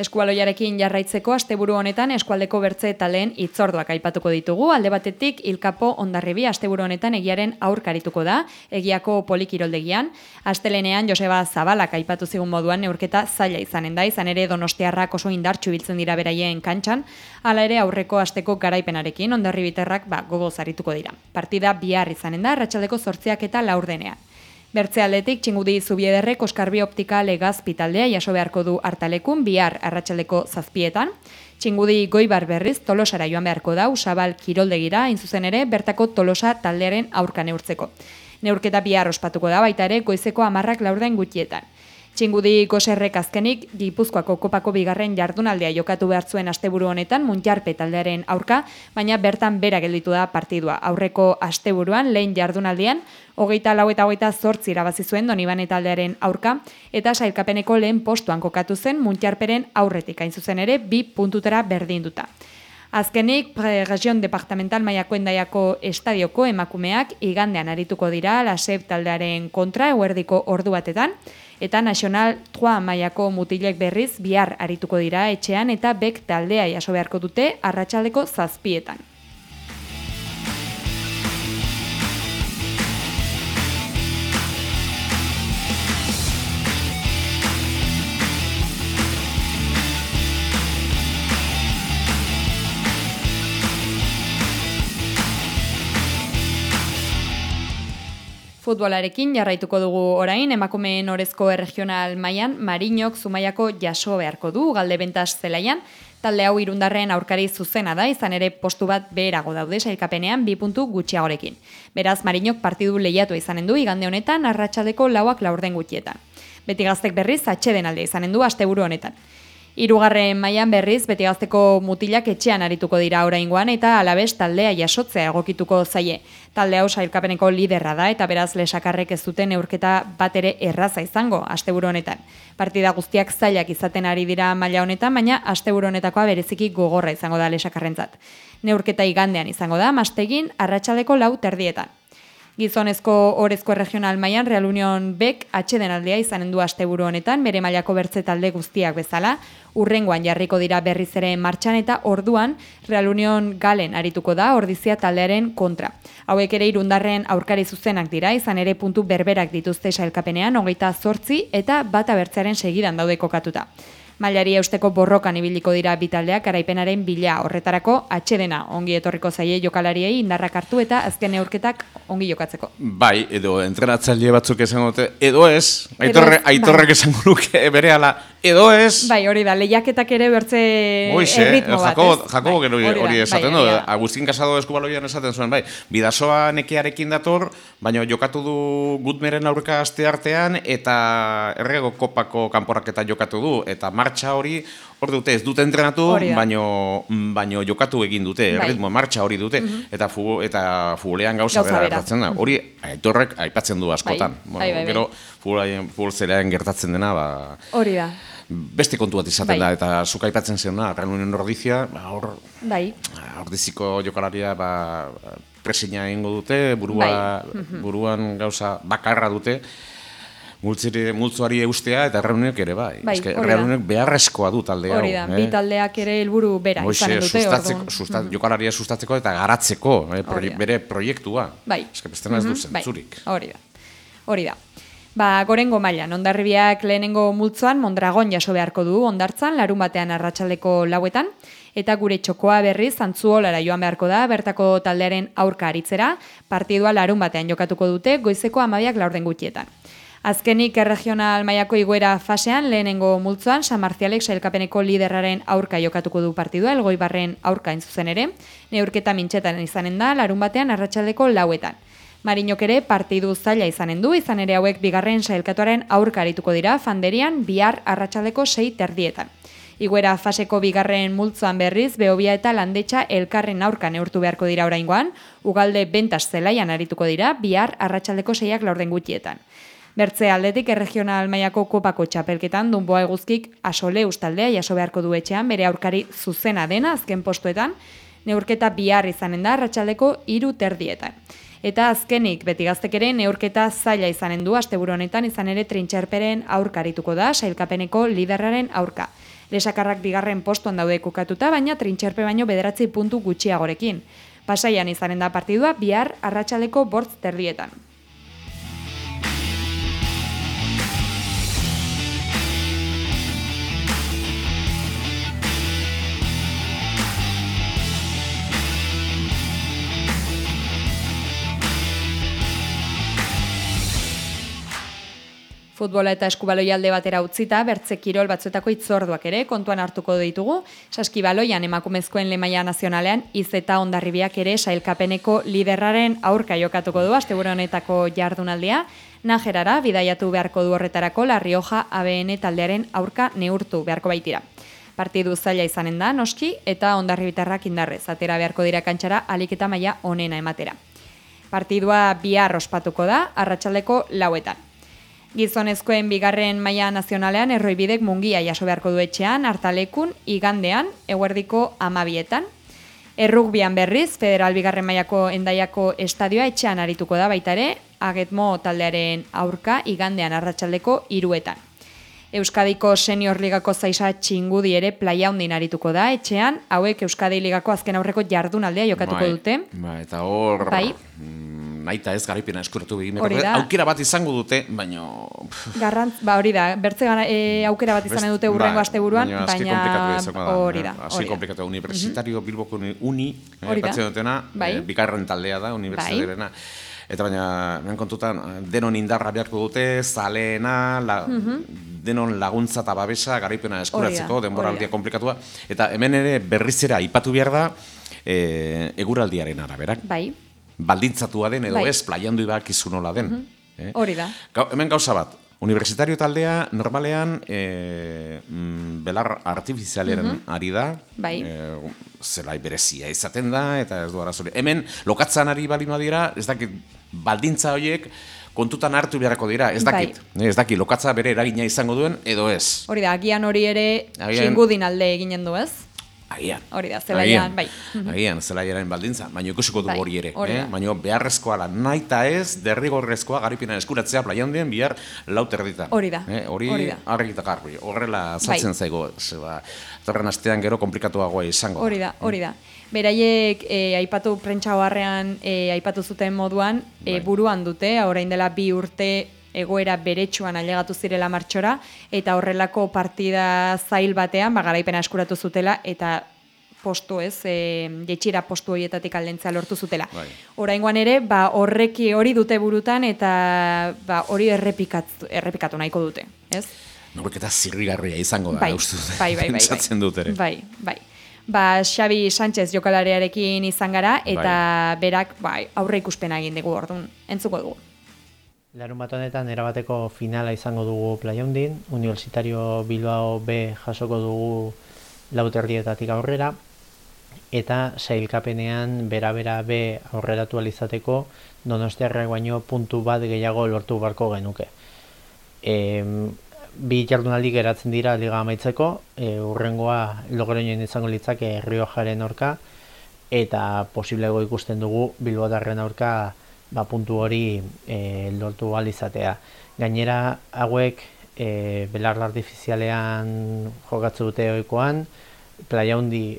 Eskualoiarekin jarraitzeko asteburu honetan eskualdeko bertze taldeen hitzorduak aipatuko ditugu. Alde batetik Ilkapo Hondarribi asteburu honetan egiaren aurka arituko da, egiako polikiroldegian. Astelenean Joseba Zabalak aipatu zigun moduan neurketa zaila izanen da, izan ere Donostiarrak oso indartsu biltzen dira beraien kantxan, hala ere aurreko asteko garaipenarekin Hondarribiterrak gogoz arituko dira. Partida bihar izanen da, arratsaldeko 8 eta 4. Bertze aldetik, Txingudi Zubiederrek Oskarbi Optika Legazpi taldea jaso beharko du hartalekun bihar arratsaldeko 7. Txingudi Goibar berriz Tolosara joan beharko da Usabal kiroldegira, hain zuzen ere bertako Tolosa taldearen aurka neurtzeko. Neurketa bihar ospatuko da baita ere goizeko 10:00 gutxietan. Txingudi Goserrek azkenik Gipuzkoako kopako bigarren jardunaldea jokatu behar zuen asteburu honetan Muntjarpe taldearen aurka, baina bertan bera gelditu da partidua. Aurreko asteburuan lehen jardunaldian 24 eta 28 irabazi zuen Donibane taldearen aurka eta sailkapeneko lehen postuan kokatu zen Muntjarperen aurretik, hain zuzen ere 2 puntutara berdinduta. Azkenik, Region Departamental mailako Hendaiako estadioko emakumeak igandean arituko dira Lasep taldearen kontra eguerdiko ordu batetan, eta Nacional 3 mailako mutilek berriz bihar arituko dira etxean eta bek taldea jaso beharko dute arratsaldeko 7. Futbolarekin jarraituko dugu orain, emakumeen orezko erregional mailan Mariñok Zumaiako jaso beharko du Galde Bentas zelaian. Talde hau Irundarren aurkari zuzena da, izan ere postu bat beherago daude sailkapenean 2 puntu gutxiagorekin. Beraz, Mariñok partidu lehiatu izanen du igande honetan arratsaldeko 4:00 gutxietan. Beti Gaztek berriz atsedenaldia izanen du asteburu honetan. 3. mailan berriz Beti Gazteko mutilak etxean arituko dira oraingoan eta Alabes taldea jasotzea egokituko zaie. Talde hau sailkapeneko liderra da eta beraz lesakarrek ez duten neurketa bat ere erraza izango asteburu honetan. Partida guztiak zailak izaten ari dira maila honetan, baina asteburu honetakoa bereziki gogorra izango da lesakarrentzat. Neurketa igandean izango da, Mastegin arratsaldeko 4:00. Gizonezko orezko regional mailan Real Union Bek atsedenaldia izanen du asteburu honetan, bere mailako bertze talde guztiak bezala, urrengoan jarriko dira berriz ere martxan eta orduan Real Union Galen arituko da Ordizia taldearen kontra. Hauek ere Irundarren aurkari zuzenak dira, izan ere puntu berberak dituzte sailkapenean 28 eta bata bertzearen segidan daude kokatuta. Mailari eusteko borrokan ibiliko dira bitaldeak garaipenaren bila, horretarako atsedena ongi etorriko zaie jokalariei indarrak hartu eta azken neurketak ongi jokatzeko. Bai, edo entrenatzaile batzuk esango dute, edo ez, Aitorrek esango luke berehala, edo ez. Bai, hori da, lehiaketak ere bertze erritmo bat, ez? Jakobo hori esaten du, Agustin Casado Eskubaloian esaten zuen, bai, Bidasoa nekearekin dator, baina jokatu du Gutmeren aurka aste artean eta Errego Kopako kanporaketa jokatu du, eta martxa hori, hor dute ez dute entrenatu, baino jokatu egin dute, ritmo martxa hori dute, eta futbolean gauza bera gertatzen da. Hori Aitorrek aipatzen du askotan. Gero futbol zelaen gertatzen dena, hori da. Beste kontu bat izaten da, eta zuk aipatzen zeuna, Real Union Ordizia, Ordiziko jokalaria presina egingo dute, buruan gauza bakarra dute, multzoari eustea eta Real Unionek ere bai. Real Uniok beharrezkoa du talde hau. Hori da, bi taldeak ere helburu bera izanen dute. Jokalaria sustatzeko eta garatzeko bere proiektua. Bai. Bestena ez du zentzurik. Hori da. Gorengo mailan, Hondarribiak lehenengo multzoan Mondragon jaso beharko du Hondartzan, larun batean arratsaldeko 4:00, eta gure txokoa berriz Antzuolara joan beharko da, bertako taldearen aurka aritzera, partidua larun batean jokatuko dute, goizeko 12:00 gutxietan. Azkenik erregional mailako igoera fasean lehenengo multzoan San Marcialek sailkapeneko liderraren aurka jokatuko du partidua, Elgoibarren aurka hain zuzen ere, neurketa mintxetan izanen da, larun batean arratsaldeko 4:00. Mariñok ere partidu zaila izanen du, izan ere hauek bigarren sailkatuaren aurka arituko dira, Fanderian bihar arratsaldeko 6:30. Igoera faseko bigarren multzoan berriz, Behobia eta Landetxa elkarren aurka neurtu beharko dira oraingoan, Ugalde Bentas zelaian arituko dira, bihar arratsaldeko 6:00 gutxietan. Bertze aldetik erregional mailako kopako txapelketan Dunboa Eguzkik Asoleus taldea jaso beharko du etxean, bere aurkari zuzena dena azken postuetan, neurketa bihar izanen da arratsaldeko 3:30. Eta azkenik, Beti Gaztek ere neurketa zaila izanen du asteburu honetan, izan ere Trintxerperen aurka arituko da, sailkapeneko liderraren aurka. Lesakarrak bigarren postuan daude kokatuta, baina Trintxerpe baino 9 puntu gutxiagorekin. Pasaian izanen da partidua bihar arratsaldeko 8:30. Futbola eta eskubaloi alde batera utzita, bertze kirol batzuetako hitzorduak ere kontuan hartuko ditugu. Saskibaloian emakumezkoen lemaia nazionalean Izeta Hondarribiak ere sailkapeneko liderraren aurka jokatuko du asteburu honetako jardunaldia. Najerara bidaiatu beharko du horretarako La Rioja ABN taldearen aurka neurtu beharko baitira. Partidu zaila izanen da, noski, eta hondarribitarrak indarrez atera beharko dira kantxara ahalik eta maila onena ematera. Partidua bihar ospatuko da, arratsaldeko 4:00. Gizonezkoen bigarren maila nazionalean Erroibidek Mungia jaso beharko du etxean, Hartalekun, igandean, eguerdiko 12:00. Errugbian berriz, Federal bigarren mailako Hendaiako estadioa etxean arituko da baita ere, Agetmo taldearen aurka igandean arratsaldeko 3:00. Euskadiko Senior Ligako Zaisa Txingudi ere Playa Hondin arituko da etxean, hauek Euskadi Ligako azken aurreko jardunaldea jokatuko dute. Eta hor... Bai. Naita ez garaipena eskuratu begineko. Aukera bat izango dute, baina... hori da, bertze aukera bat izan dute urrengo asteburuan, baina hori da. Hasi komplikatu, Universitario Bilboko Uni, batzen dutena, bigarren taldea da, Universitaterena. Eta baina, nien kontutan, denon indarra beharko dute, zaleena, denon laguntza eta babesa garaipena eskuratzeko, denboraldia komplikatua. Eta hemen ere berrizera aipatu behar da, eguraldiaren araberak. Bai. Baldintzatua den edo ez, plaiandu ibakizu nola den. Hori da. Hemen gauza bat, Universitario taldea normalean belar artifizialeren ari da, zelai berezia izaten da, eta ez du arazori. Hemen lokatzan ari balima dira, ez dakit baldintza horiek kontutan hartu beharako dira, ez dakit. Ez dakit, lokatza bere eragina izango duen edo ez. Hori da, agian hori ere Txingudin alde eginen du ez? Agian. Hori da, zelaian, bai. Agian, zelaiaren baldintza, baina ikusiko du hori ere. Baina beharrezkoa la naita ez, derrigorrezkoa garipena eskuratzea Playa Hondien bihar 4:30. Hori da. Hori argi eta garbi. Horrela saltzen zaigo. Torren astean gero komplikatuagoa izango. Hori da. Beraiek aipatu prentsa oharrean aipatu zuten moduan buruan dute, orain dela 2 urte egoera beretsuan ailegatu zirela martxora, eta horrelako partida zail batean, garaipena eskuratu zutela, eta postu jetxira postu horietatik aldentzea lortu zutela. Oraingoan ere, horreki hori dute burutan, eta hori errepikatu nahiko dute, ez? Norketa zirrigarria izango da, pentsatzen dut ere. Bai. Xabi Sánchez jokalarearekin izan gara, eta berak aurre ikuspena egin dugu orduan, entzuko dugu. Larunbat honetan erabateko finala izango dugu Playa Hondin, Universitario Bilbao B jasoko dugu 4:30 aurrera, eta sailkapenean bera B aurreratu alizateko Donostiarrak baino puntu bat gehiago lortu beharko genuke. 2 jardunaldi geratzen dira liga amaitzeko, hurrengoa Logroñoen izango litzake Riojaren aurka, eta posiblego ikusten dugu Bilbotarren aurka puntu hori lortu ahal izatea. Gainera, hauek belar artifizialean jokatzu dute ohikoan, Playa Hondi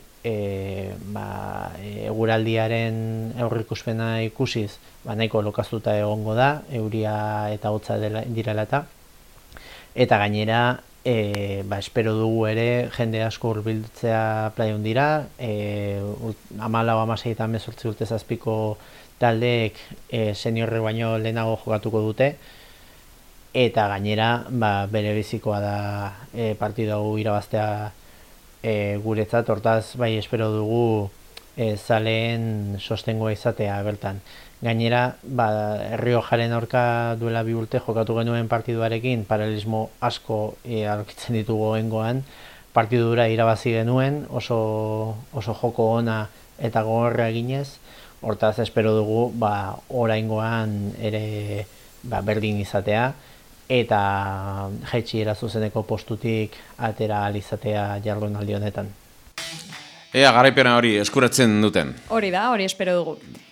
eguraldiaren aurrikuspena ikusiz, nahiko lokaztuta egongo da, euria eta hotza direla eta gainera, espero dugu ere jende asko hurbiltzea Playa Hondira, 14-16 eta 18 urte zazpiko taldeek seniorre baino lehenago jokatuko dute, eta gainera bere bizikoa da partidu hau irabaztea guretzat, hortaz espero dugu zaleen sostengoa izatea bertan. Gainera, Riojaren aurka duela 2 urte jokatu genuen partiduarekin paralelismo asko aurkitzen ditugu hengoan, partidura irabazi genuen, oso joko ona eta gogorra eginez. Hortaz, espero dugu, oraingoan ere berdin izatea, eta jaitsiera zuzeneko postutik atera alizatea jardunaldi honetan. Ea garaipena hori eskuratzen duten. Hori da, hori espero dugu.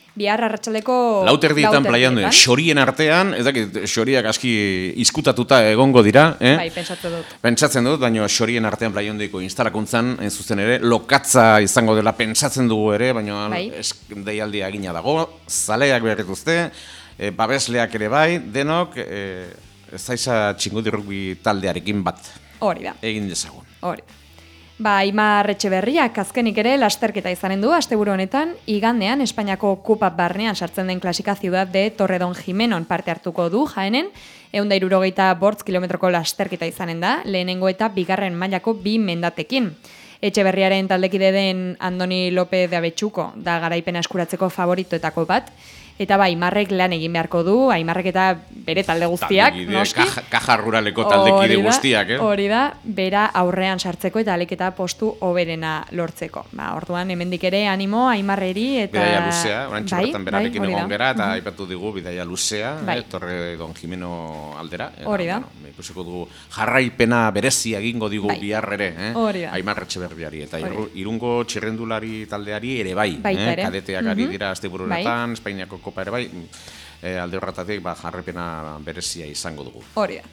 Bihar arratsaldeko 4:00 plaian duen, xorien artean, ez dakit, xoriak aski izkutatuta egongo dira, Bai, pentsatzen dut, baina xorien artean plaiondiko instalakuntzan, zuzen ere, lokatza izango dela pentsatzen dugu ere, baina deialdia egina dago, zaleak berrituzte, babesleak ere bai, denok, zaiza txingudi rugbi taldearekin bat. Hori da. Egin dezagun. Hori da. Aimar Etxeberriak azkenik ere lasterketa izanen du asteburu honetan, igandean Espainiako kupa barnean sartzen den klasika Ciudad de Torredon Jimenon parte hartuko du Jaenen, 165 kilometroko lasterketa izanen da, lehenengo eta bigarren mailako 2 mendatekin. Etxeberriaren taldekide den Andoni López de Abetxuko da garaipena eskuratzeko favoritoetako bat, eta Aimarrek lan egin beharko du, Aimarrek eta bere talde guztiak, noski. Kaja ruraleko taldekide guztiak, Hori da, bera aurrean sartzeko eta aleketa postu hoberena lortzeko. Orduan, hemendik ere animo Aimarreri eta... Bidaia luzea, orantxe bertan berarekin egon gera, eta aipatu digu bidaia luzea, Torredon Jimeno aldera. Hori da. Ikusiko dugu jarraipena berezia egingo digu bihar ere, Aimar Etxeberriari, eta Irungo txirrendulari taldeari ere bai, kadeteak ari dira asteburuetan, Espainiako kopa ere bai, alde horretatik jarraipena berezia izango dugu. Hori da.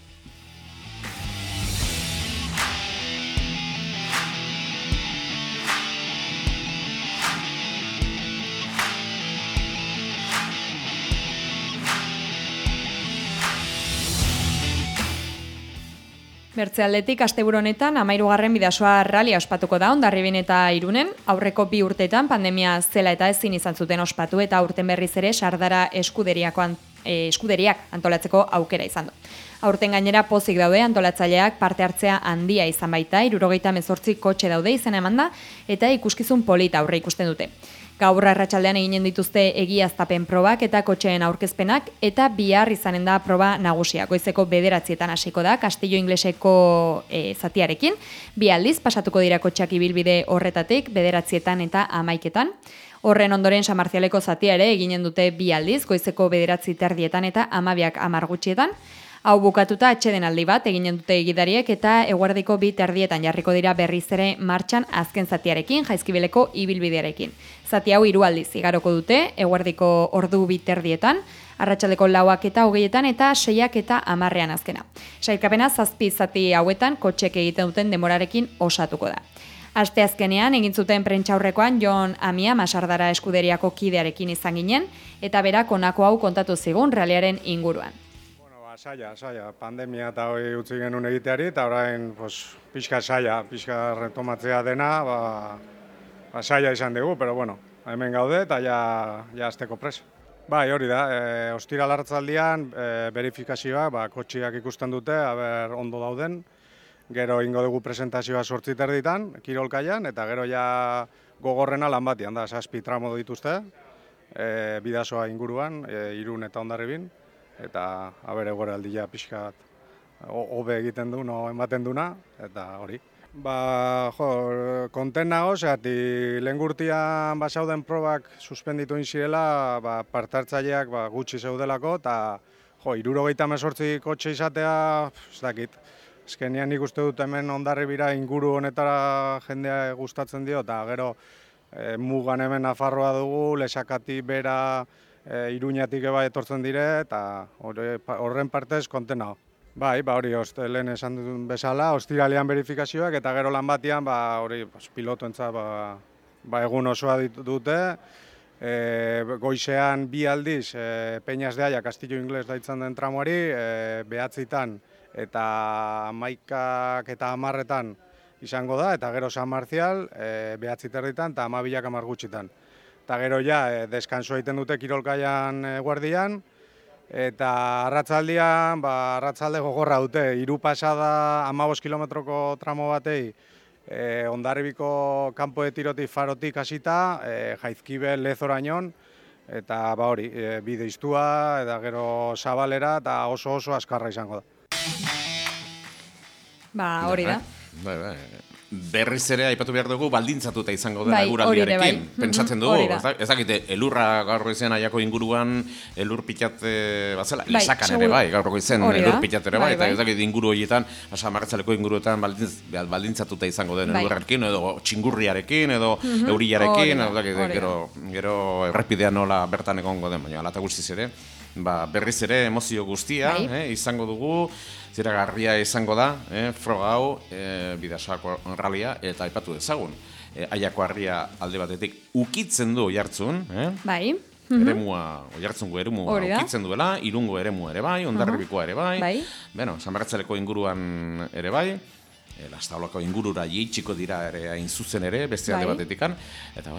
Bertzealdetik asteburu honetan 13. Bidasoa ralia ospatuko da Hondarribien eta Irunen. Aurreko 2 urteetan pandemia zela eta ezin izan zuten ospatu eta aurten berriz ere Sardara eskuderiak antolatzeko aukera izan du. Aurten gainera pozik daude antolatzaileak parte hartzea handia izan baita, 78 kotxe daude izena emanda eta ikuskizun polita aurre ikusten dute. Gaur arratsaldean eginen dituzte egiaztapen probak eta kotxeen aurkezpenak eta bihar izanen da proba nagusia. Goizeko 9:00 hasiko da Kastillo Ingleseko zatiarekin. 2 aldiz pasatuko dira kotxeak ibilbide horretatik 9:00 eta 11:00. Horren ondoren San Marcialeko zatia ere eginen dute 2 aldiz, goizeko 9:30 eta 12:10. Hau bukatuta atsedenaldi bat eginen dute egidariek eta eguerdiko 2:30 jarriko dira berriz ere martxan azken zatiarekin, Jaizkibeleko ibilbidearekin. Zati hau 3 aldiz igaroko dute, eguerdiko ordu 2:30, arratsaldeko 4 eta 20 eta 6 eta 10 azkena. Sailkapena 7 zati hauetan kotxek egiten duten denborarekin osatuko da. Asteazkenean egin zuten prentsaurrekoan Jon Amia Masardara eskuderiako kidearekin izan ginen eta berak honako hau kontatu zigun realiaren inguruan. Saia, pandemia eta hori utzi genuen egiteari, eta orain pixka retomatzea dena, saia izan dugu, pero bueno, hemen gaude eta ja azteko presa. Bai, hori da, ostiral hartzaldian, verifikazioa, kotxiak ikusten dute, ondo dauden, gero ingo dugu presentazioa 8:30 kirolkaian, eta gero ja gogorrena lan batian da, 7 tramo dituzte, Bidasoa inguruan, Irun eta Hondarribin, eta egoeraldia pixka hobe egiten du, ematen duna, eta hori. Konten nago, lehen gurtian zauden probak suspenditu inzirela, partartzaileak gutxi zeudelako, eta 78 kotxe izatea, ez dakit. Ezkenian nik uste dut hemen Hondarribira inguru honetara jendea gustatzen dio, eta gero mugan hemen Nafarroa dugu, Lesakati bera, Iruñatik eba etortzen dire, eta horren partez konten nago. Bai, hori lehen esan duen bezala, ostiralean verifikazioak, eta gero lan batian, pilotuentzat egun osoa dute, goizean 2 aldiz, Peñas de Haya, Kastillo Ingles daitzen den tramoari, 9:00 eta 11:00 eta 10:00 izango da, eta gero San Marcial, 9:30 eta 12:10. Eta gero deskanso egiten dute kirolkaian guardian, eta arratzaldian, arratzalde gogorra dute, 3 pasada 15 kilometroko tramo batei, Hondarribiko kanpo de tirotik farotik hasita, Jaizkibel Lezorainon, eta hori, bide iztua, eta gero zabalera, eta oso azkarra izango da. Hori da. berriz ere aipatu behar dugu baldintzatuta izango dela Bai, eguraldiarekin. hori ere bai. Pentsatzen Hori dugu, da. ez dakite, elurra gaur goizen aiako inguruan elur pitat bazela, Bai, lesakan segur. ere bai, gaur goizen Hori da. elur pitat ere bai, Bai, eta bai. ez dakit inguru horietan, Marratzaleko inguruetan baldintzatuta izango den Bai. elurrarekin, edo txingurriarekin, edo euriarekin, Hori da, edo hori da. gero errepidea nola bertan egongo den, baina alata guztiz ere, berriz ere emozio guztia Bai. izango dugu, ziragarria izango da, froga hau, Bidasoako ralia, eta aipatu dezagun. Aiako harria alde batetik ukitzen du Oiartzun, Bai. eremua, Oiartzungo eremua Hori da. ukitzen duela, Irungo eremua ere bai, Hondarribikoa ere bai, Bai. Sanbarratzaleko inguruan ere bai, Lastaolako ingurura jeitsiko dira ere hain zuzen ere, beste alde Bai. batetikan, eta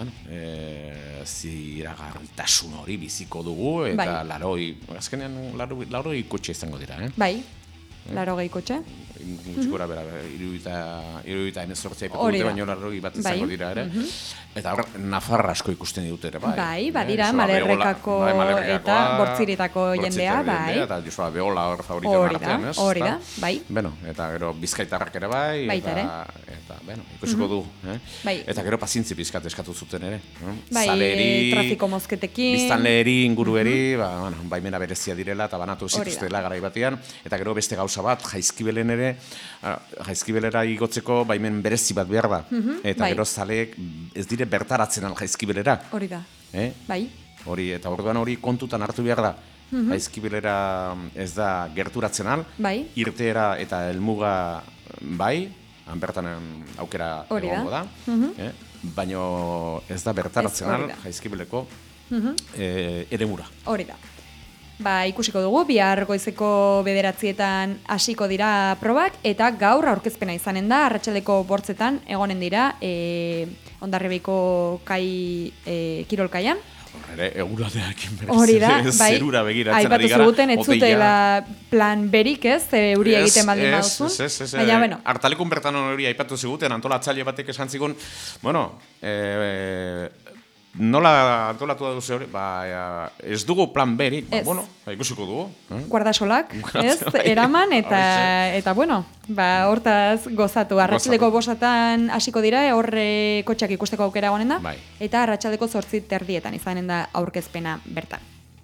ziragarritasun hori biziko dugu, eta Bai. azkenean laroi kotxe izango dira, Bai, 80 kotxe. gutxikora bera, iruita emezortzea ipatu Hori dute, da. baino larroi bat izango Bai. dira ere. Eta hor, Nafarra asko ikusten ditut ere, bai. Bai, badira, Joseba Malerrekako Beola, Malerrekakoa, eta Bortziretako jendea, bai. Eta Joseba Beola hor favoriten Hori da, artean, ez? hori Ezta? da, bai. Beno, eta gero Bizkaitarrak ere bai, Baita ere. eta ikusiko du, Bai. Eta gero pazientzi pizkat eskatu zuten ere. Bai, Zaleri, trafiko mozketekin. biztanleri, ingurueri, baimena berezia direla eta banatu Hori da. zituztela garai batean, eta gero beste gauza bat, Jaizkibelen ere, Jaizkibelera igotzeko baimen berezi bat behar da. Eta bai. gero zaleek ez dire bertaratzen al Jaizkibelera. Hori da, bai. Hori, eta orduan hori kontutan hartu behar da. Jaizkibelera ez da gerturatzen al, Bai. irteera eta helmuga bai, bertan aukera Hori da. egongo da, baino ez da bertaratzen Ez, hori al da. Jaizkibeleko eremura. Hori da. Ba, ikusiko dugu, bihar goizeko 9:00 hasiko dira probak, eta gaur aurkezpena izanen da, arratsaldeko 8:00 egonen dira, Hondarribiko kai kirolkaian. Horre, eguradeakin Hori da, bai, zerura begiratzen ari aipatu gara. ziguten, ez zutela plan berik ez, euria egiten baldin baduzun. Ez. Baina, bueno, Artalekun bertan hori aipatu ziguten, antolatzaile batek esan zigun, bueno, nola antolatu da duzu hori? Ez dugu plan berik, Ez. bueno, ikusiko dugu. guardasolak, ez, Bai. eraman, eta bueno, hortaz gozatu. Arratsaldeko 5:00 hasiko dira, horre kotxak ikusteko aukera egonen da, Bai. eta arratsaldeko 8:30 izanen da aurkezpena bertan.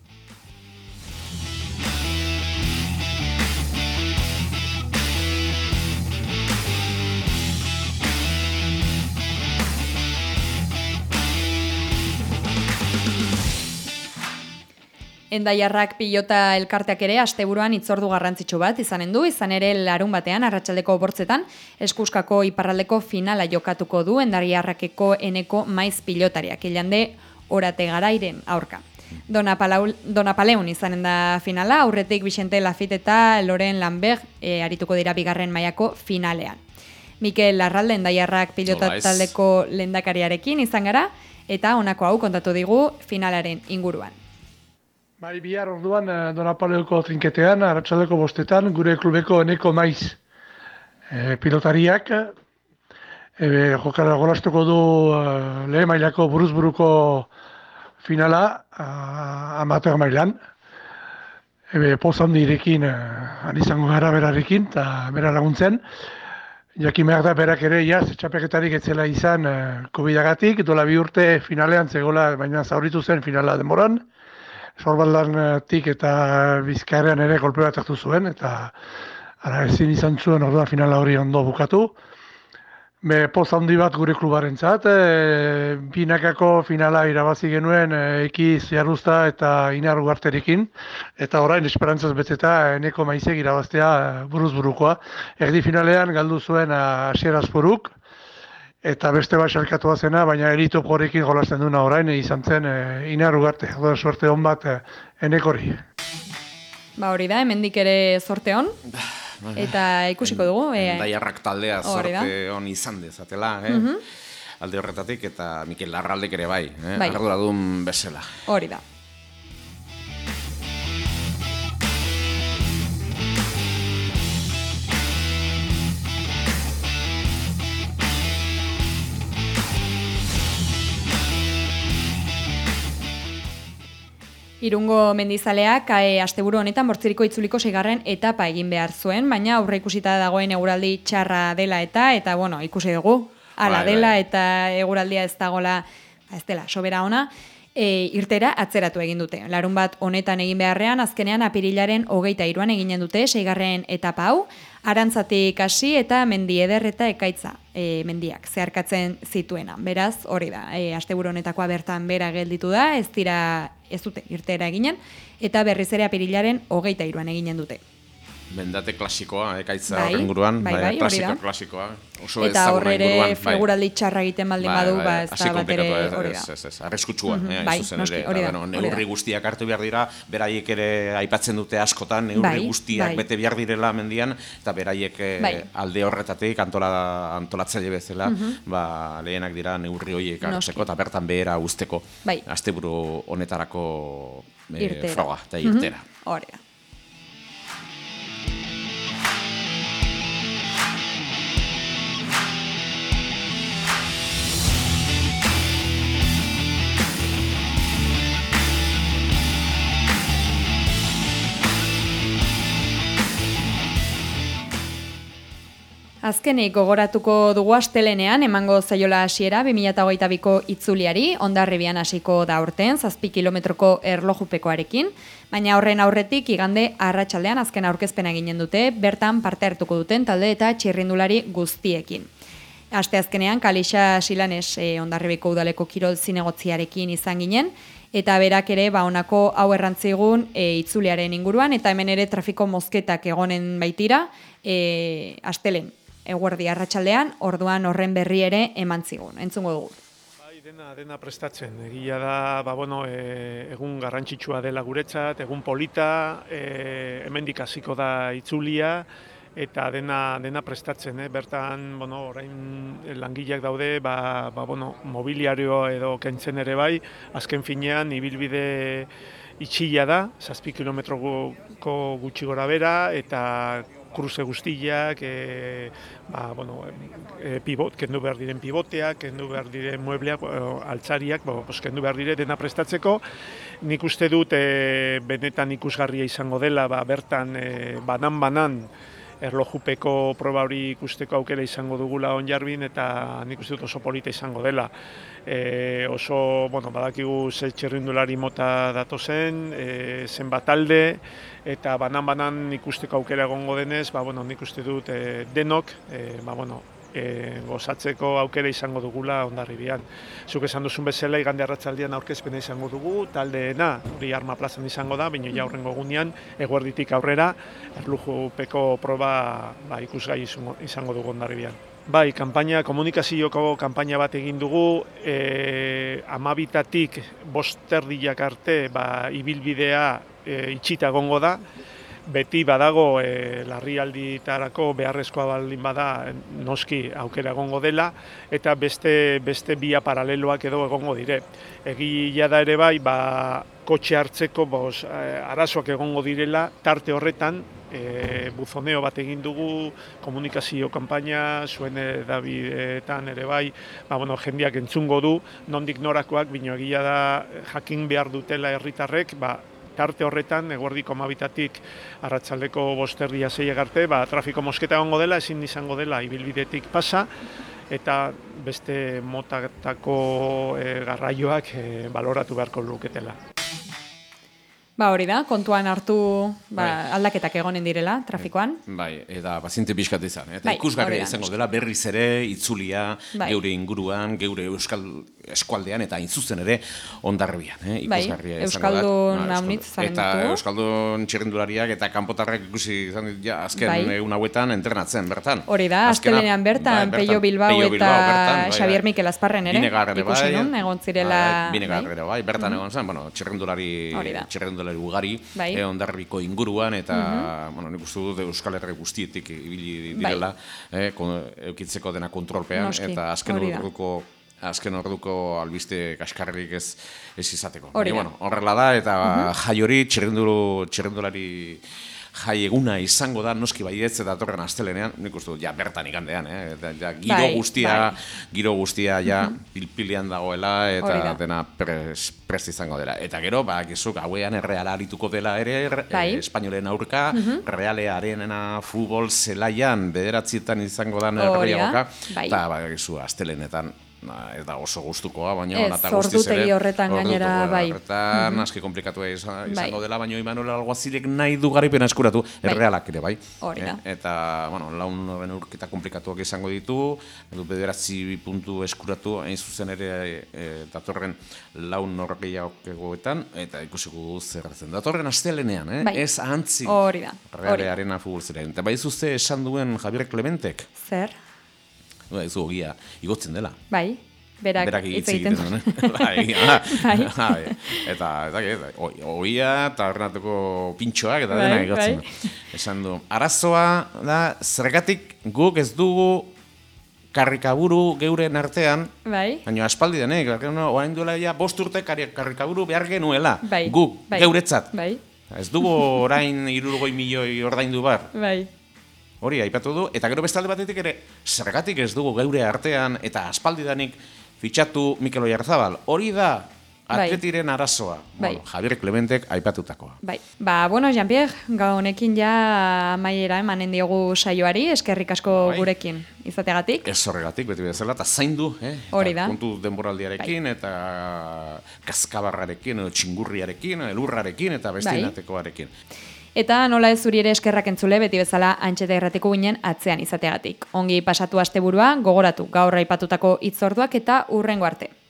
Endaiarrak pilota elkarteak ere asteburuan hitzordu garrantzitsu bat izanen du, izan ere larun batean arratsaldeko 8:00 Eskuskako iparraldeko finala jokatuko du Endaiarrakeko eneko maiz pilotariak, ilande Orate Garairen aurka. Donapaleun izanen da finala, aurretik Vicente Lafitte eta Loren Lambert arituko dira bigarren mailako finalean. Mikel Larralde Endaiarrak pilota Nola ez. taldeko lehendakariarekin izan gara, eta honako hau kontatu digu finalaren inguruan. Bai, bihar orduan Donapaleoko trinketean, arratsaldeko 5:00 gure klubeko eneko maiz pilotariak jokara golastuko du lehen mailako buruzburuko finala amateur mailan. Poz handirekin izango gara berarekin eta bera laguntzen. Jakin behar da berak ere txapelketarik etzela izan COVID-agatik, dola 2 urte finalean zegoela, baina zauritu zen finala denboran. Sorbaldatik eta Bizkaian ere kolpe bat hartu zuen, eta ezin izan zuen orduan finala hori ondo bukatu. Poz handi bat gure klubarentzat, binakako finala irabazi genuen Ekiz Jarruzta eta Inar Ugarterekin, eta orain esperantzaz beteta eneko maizek irabaztea buruz-burukoa. Erdi finalean galdu zuen Asier Azporuk, eta beste bat xalkatua zena, baina elito jorekin jolasten duna orain, izan zen Inar Ugarte. Oda suerte hon bat enekori. Ba hori da, hemendik ere zorte hon, eta ikusiko dugu. Endaiarrak taldea hori da. zorte hon izan dezatela, alde horretatik, eta Mikel Larraldek ere bai, Bai. arduradun bezala. Hori da. Irungo mendizaleak asteburu honetan Bortziriko itzuliko 6. etapa egin behar zuen, baina aurreikusita dagoen eguraldi txarra dela eta bueno, ikusi dugu, hala dela eta eguraldia ez dagoela, ez dela, sobera ona, irtera atzeratu egin dute. Larunbat honetan egin beharrean, azkenean apirilaren 23an eginen dute 6. etapa hau, Arantzatik hasi eta Mendi Eder eta Ekaitza mendiak zeharkatzen zituena. Beraz, hori da, asteburu honetakoa bertan bera gelditu da, ez dute irtera eginen, eta berriz ere apirilaren 23an eginen dute. Mendate klasikoa, Ekaitza horren inguruan, klasikoa. Oso eta horre ere figuraldi txarra egiten baldin badu, ez da bat ere hori da. Arriskutsua, zuzen ere. Neurri guztiak hartu behar dira, beraiek ere aipatzen dute askotan, neurri guztiak bete behar direla mendian, eta beraiek alde horretatik antolatzaile bezala, lehenak dira neurri horiek hartzeko, eta bertan behera usteko, asteburu honetarako froga eta irtera. Hori da. Azkenik gogoratuko dugu astelenean emango zaiola hasiera 2022ko itzuliari, Hondarribian hasiko da urten 7 kilometroko erlojupekoarekin, baina horren aurretik igande arratsaldean azken aurkezpena eginen dute, bertan parte hartuko duten talde eta txirrindulari guztiekin. Asteazkenean Kalixa Silanes Hondarribiko udaleko kirol zinegotziarekin izan ginen, eta berak ere honako hau errantzigun itzuliaren inguruan, eta hemen ere trafiko mozketak egonen baitira, astelen. Eguerdi arratsaldean, orduan horren berri ere eman zigun. Entzungo dugu. Bai, dena prestatzen. Egia da, egun garrantzitsua dela guretzat, egun polita, hemendik hasiko da itzulia, eta dena prestatzen. Bertan, orain langileak daude, mobiliario edo kentzen ere bai, azken finean, ibilbide itxila da, 7 kilometroko gutxi gora bera, eta kruze guztiak, kendu behar diren pivoteak, kendu behar diren muebleak, altzariak, kendu behar dire dena prestatzeko. Nik uste dut benetan ikusgarria izango dela, bertan banan erlojupeko proba hori ikusteko aukera izango dugula Honjarbin, eta nik uste dut oso polita izango dela. Badakigu ze txirrindulari mota datozen, zenbat talde, eta banan ikusteko aukera egongo denez, nik uste dut denok, gozatzeko aukera izango dugula Hondarribian. Zuk esan duzun bezala, igande arratsaldean aurkezpena izango dugu, taldeena, hori Arma plazan izango da, baina jaurrengo egunean, eguerditik aurrera, erlojupeko proba ikusgai izango dugu Hondarribian. Bai, komunikazioko kanpaina bat egin dugu, 12-tik 5 erdiak arte ibilbidea itxita egongo da, beti badago larrialditarako beharrezkoa baldin bada noski aukera egongo dela, eta beste bia paraleloak edo egongo dire. Egia da ere bai, kotxe hartzeko arazoak egongo direla, tarte horretan, buzoneo bat egin dugu, komunikazio kanpaina, zuen edabideetan ere bai, jendeak entzungo du, nondik norakoak, bino egia da jakin behar dutela herritarrek, tarte horretan, eguerdiko 12-tik arratsaldeko 5 6 arte, trafiko mosketa egongo dela, ezin izango dela ibilbidetik pasa, eta beste motatako garraioak baloratu beharko luketela. Hori da, kontuan hartu aldaketak egonen direla, trafikoan. Bai, eta paziente pixkat izan. Eta ikusgarria izango dela berriz ere, itzulia, geure inguruan, geure euskal eskualdean, eta inzuzen ere Hondarribian. Ikusgarria izango da. Euskaldun haunitz zaren dutu. Eta euskaldun txirrindulariak eta kanpotarrak ikusi izan dit, azken egun hauetan entrenatzen bertan. Hori da, astelenean bertan, Peio Bilbao eta Xabier Mikel Azparren ere, ikusi nun, egon zirela. Binegar ere bai, bertan egon zen, txirrindulari ugari, Hondarribiko inguruan, eta nik uste dut Euskal Herri guztietik ibili direla, eukitzeko dena kontrolpean, eta azken orduko albiste kaskarrik ez izateko. Horrela da, eta jai hori, txirrindulari jai eguna izango da, noski baietze datorren astelenean, nik uste dut, ja, bertan igandean, giro guztia, ja, pilpilian dagoela, eta dena prest izango dela. Eta gero, gizuk, hauean Reala arituko dela ere, Espainolen aurka, Realearena futbol zelaian, bederatzietan izango da herriagoka, eta gizu, astelenetan, ez da oso gustukoa, baina nata guztiz ere. Ordutegi horretan gainera, bai. Horretan, aski komplikatua izango dela, baina Imanol Alguazilek nahi du garipena eskuratu, Errealak ere, bai. Eta, bueno, laun horren urketa komplikatuak izango ditu, bederatzi puntu eskuratu, hain zuzen ere datorren laun norgehiagoetan, eta ikusiko zerratzen. Datorren astelenean, ez ahantzi Realearena futbol zelaian. Eta bai zuzte esan duen Javier Clementek. Zer? Ez du ogia, igotzen dela. Bai, berak hitz egiten duen. Eta ogia eta Renateko pintxoak eta dena igotzen. Esan du, arazoa da, zergatik guk ez dugu karrikaburu geuren artean, baina aspaldi denek, orain duela 5 urte karrikaburu behar genuela, guk, geuretzat. Ez dugu orain 60 milioi ordaindu bar. Hori, aipatu du, eta gero bestalde batetik ere, zergatik ez dugu geure artean eta aspaldidanik fitxatu Mikel Oyarzabal. Hori da atletiren arazoa. Javier Clementek aipatutakoa. Bueno, Jean-Pierre, honekin ja amaiera emanen diogu saioari, eskerrik asko gurekin izateagatik. Ez horregatik, beti bezala, eta zaindu, hori da. Kontu denboraldiarekin, eta kaskabarrarekin, txingurriarekin, elurrarekin, eta bestinatekoarekin. Eta nola ez zuri ere eskerrak entzule, beti bezala Antxeta Irratiko ginen atzean izateagatik. Ongi pasatu asteburua, gogoratu gaur aipatutako hitzorduak eta hurrengo arte.